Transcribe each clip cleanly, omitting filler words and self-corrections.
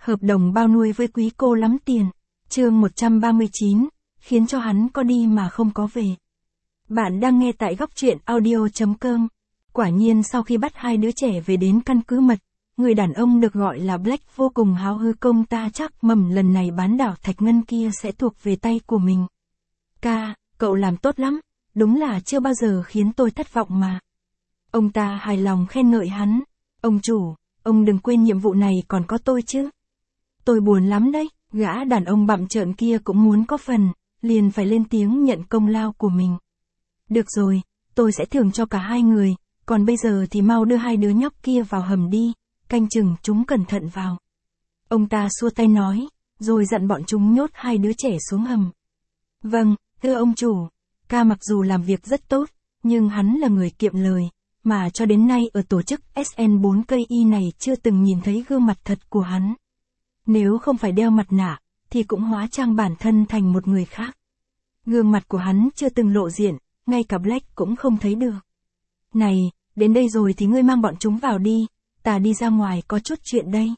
Hợp đồng bao nuôi với quý cô lắm tiền. Chương 139, khiến cho hắn có đi mà không có về. Bạn đang nghe tại góc truyện audio.com. Quả nhiên sau khi bắt hai đứa trẻ về đến căn cứ mật, người đàn ông được gọi là Black vô cùng háo hức, công ta chắc mầm lần này bán đảo Thạch Ngân kia sẽ thuộc về tay của mình. Ca, cậu làm tốt lắm, đúng là chưa bao giờ khiến tôi thất vọng mà. Ông ta hài lòng khen ngợi hắn. Ông chủ, ông đừng quên nhiệm vụ này còn có tôi chứ. Tôi buồn lắm đấy, gã đàn ông bặm trợn kia cũng muốn có phần, liền phải lên tiếng nhận công lao của mình. Được rồi, tôi sẽ thưởng cho cả hai người, còn bây giờ thì mau đưa hai đứa nhóc kia vào hầm đi, canh chừng chúng cẩn thận vào. Ông ta xua tay nói, rồi dặn bọn chúng nhốt hai đứa trẻ xuống hầm. Vâng, thưa ông chủ, ca mặc dù làm việc rất tốt, nhưng hắn là người kiệm lời, mà cho đến nay ở tổ chức SN4KI này chưa từng nhìn thấy gương mặt thật của hắn. Nếu không phải đeo mặt nạ, thì cũng hóa trang bản thân thành một người khác. Gương mặt của hắn chưa từng lộ diện, ngay cả Black cũng không thấy được. Này, đến đây rồi thì ngươi mang bọn chúng vào đi, ta đi ra ngoài có chút chuyện đây.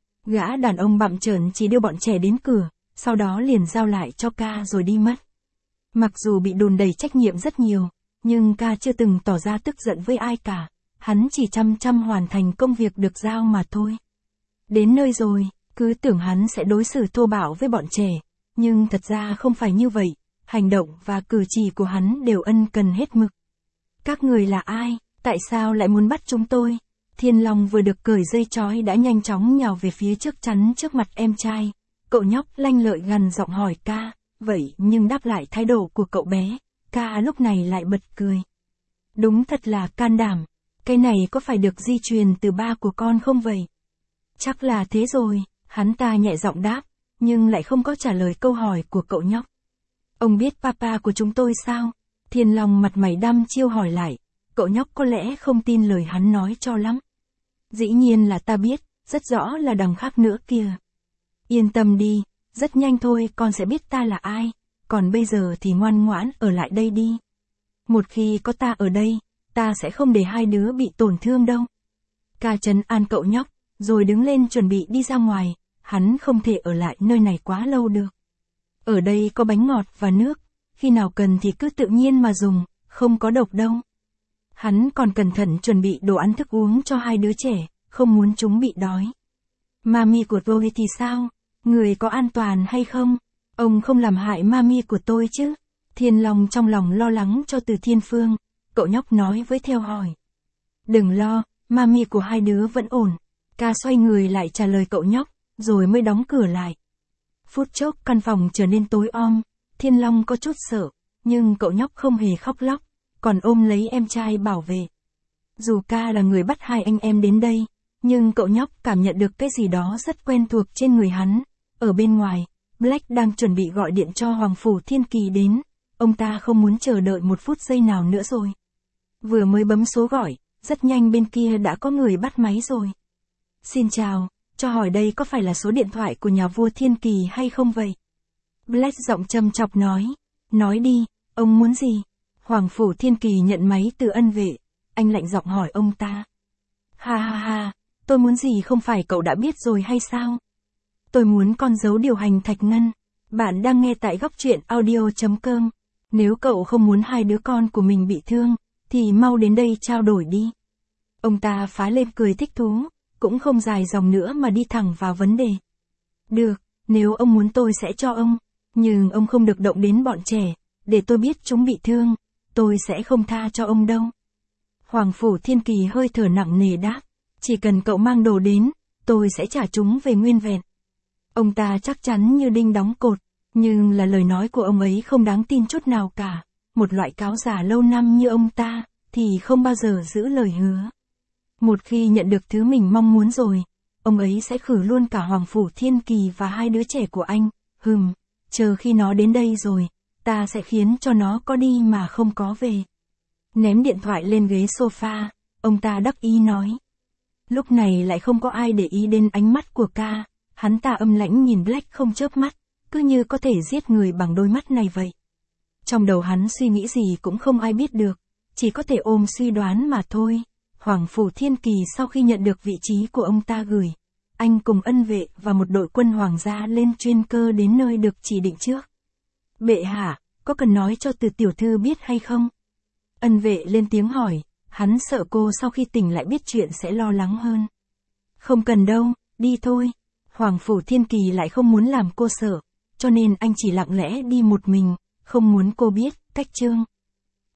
Gã đàn ông bặm trợn chỉ đưa bọn trẻ đến cửa, sau đó liền giao lại cho ca rồi đi mất. Mặc dù bị đùn đầy trách nhiệm rất nhiều, nhưng ca chưa từng tỏ ra tức giận với ai cả, hắn chỉ chăm chăm hoàn thành công việc được giao mà thôi. Đến nơi rồi, cứ tưởng hắn sẽ đối xử thô bạo với bọn trẻ, nhưng thật ra không phải như vậy, hành động và cử chỉ của hắn đều ân cần hết mực. Các người là ai, tại sao lại muốn bắt chúng tôi? Thiên Long vừa được cởi dây trói đã nhanh chóng nhào về phía trước chắn trước mặt em trai. Cậu nhóc lanh lợi gằn giọng hỏi ca, vậy nhưng đáp lại thái độ của cậu bé, ca lúc này lại bật cười. Đúng thật là can đảm, cái này có phải được di truyền từ ba của con không vậy? Chắc là thế rồi, hắn ta nhẹ giọng đáp, nhưng lại không có trả lời câu hỏi của cậu nhóc. Ông biết papa của chúng tôi sao? Thiên Long mặt mày đăm chiêu hỏi lại, cậu nhóc có lẽ không tin lời hắn nói cho lắm. Dĩ nhiên là ta biết, rất rõ là đằng khác nữa kìa. Yên tâm đi, rất nhanh thôi con sẽ biết ta là ai, còn bây giờ thì ngoan ngoãn ở lại đây đi. Một khi có ta ở đây, ta sẽ không để hai đứa bị tổn thương đâu. Ca trấn an cậu nhóc, rồi đứng lên chuẩn bị đi ra ngoài, hắn không thể ở lại nơi này quá lâu được. Ở đây có bánh ngọt và nước, khi nào cần thì cứ tự nhiên mà dùng, không có độc đâu. Hắn còn cẩn thận chuẩn bị đồ ăn thức uống cho hai đứa trẻ, không muốn chúng bị đói. Mami của tôi thì sao? Người có an toàn hay không? Ông không làm hại mami của tôi chứ? Thiên Long trong lòng lo lắng cho Từ Thiên Phương, cậu nhóc nói với theo hỏi. Đừng lo, mami của hai đứa vẫn ổn. Ca xoay người lại trả lời cậu nhóc, rồi mới đóng cửa lại. Phút chốc căn phòng trở nên tối om, Thiên Long có chút sợ, nhưng cậu nhóc không hề khóc lóc, còn ôm lấy em trai bảo vệ. Dù ca là người bắt hai anh em đến đây, nhưng cậu nhóc cảm nhận được cái gì đó rất quen thuộc trên người hắn. Ở bên ngoài, Black đang chuẩn bị gọi điện cho Hoàng Phủ Thiên Kỳ đến, ông ta không muốn chờ đợi một phút giây nào nữa rồi. Vừa mới bấm số gọi, rất nhanh bên kia đã có người bắt máy rồi. Xin chào, cho hỏi đây có phải là số điện thoại của nhà vua Thiên Kỳ hay không vậy? Black giọng châm chọc nói đi, ông muốn gì? Hoàng Phủ Thiên Kỳ nhận máy từ ân vệ, anh lạnh giọng hỏi ông ta. Ha ha ha, tôi muốn gì không phải cậu đã biết rồi hay sao? Tôi muốn con dấu điều hành Thạch Ngân. Bạn đang nghe tại góc truyện audio.com. Nếu cậu không muốn hai đứa con của mình bị thương, thì mau đến đây trao đổi đi. Ông ta phá lên cười thích thú, cũng không dài dòng nữa mà đi thẳng vào vấn đề. Được, nếu ông muốn tôi sẽ cho ông, nhưng ông không được động đến bọn trẻ, để tôi biết chúng bị thương, tôi sẽ không tha cho ông đâu. Hoàng Phủ Thiên Kỳ hơi thở nặng nề đáp, chỉ cần cậu mang đồ đến, tôi sẽ trả chúng về nguyên vẹn. Ông ta chắc chắn như đinh đóng cột, nhưng là lời nói của ông ấy không đáng tin chút nào cả. Một loại cáo giả lâu năm như ông ta, thì không bao giờ giữ lời hứa. Một khi nhận được thứ mình mong muốn rồi, ông ấy sẽ khử luôn cả Hoàng Phủ Thiên Kỳ và hai đứa trẻ của anh. Chờ khi nó đến đây rồi, ta sẽ khiến cho nó có đi mà không có về. Ném điện thoại lên ghế sofa, ông ta đắc ý nói. Lúc này lại không có ai để ý đến ánh mắt của ca, hắn ta âm lãnh nhìn Black không chớp mắt, cứ như có thể giết người bằng đôi mắt này vậy. Trong đầu hắn suy nghĩ gì cũng không ai biết được, chỉ có thể ôm suy đoán mà thôi. Hoàng Phủ Thiên Kỳ sau khi nhận được vị trí của ông ta gửi, anh cùng ân vệ và một đội quân hoàng gia lên chuyên cơ đến nơi được chỉ định trước. Bệ hạ, có cần nói cho từ tiểu thư biết hay không? Ân vệ lên tiếng hỏi, hắn sợ cô sau khi tỉnh lại biết chuyện sẽ lo lắng hơn. Không cần đâu, đi thôi. Hoàng phủ Thiên Kỳ lại không muốn làm cô sợ, cho nên anh chỉ lặng lẽ đi một mình, không muốn cô biết, cách Trương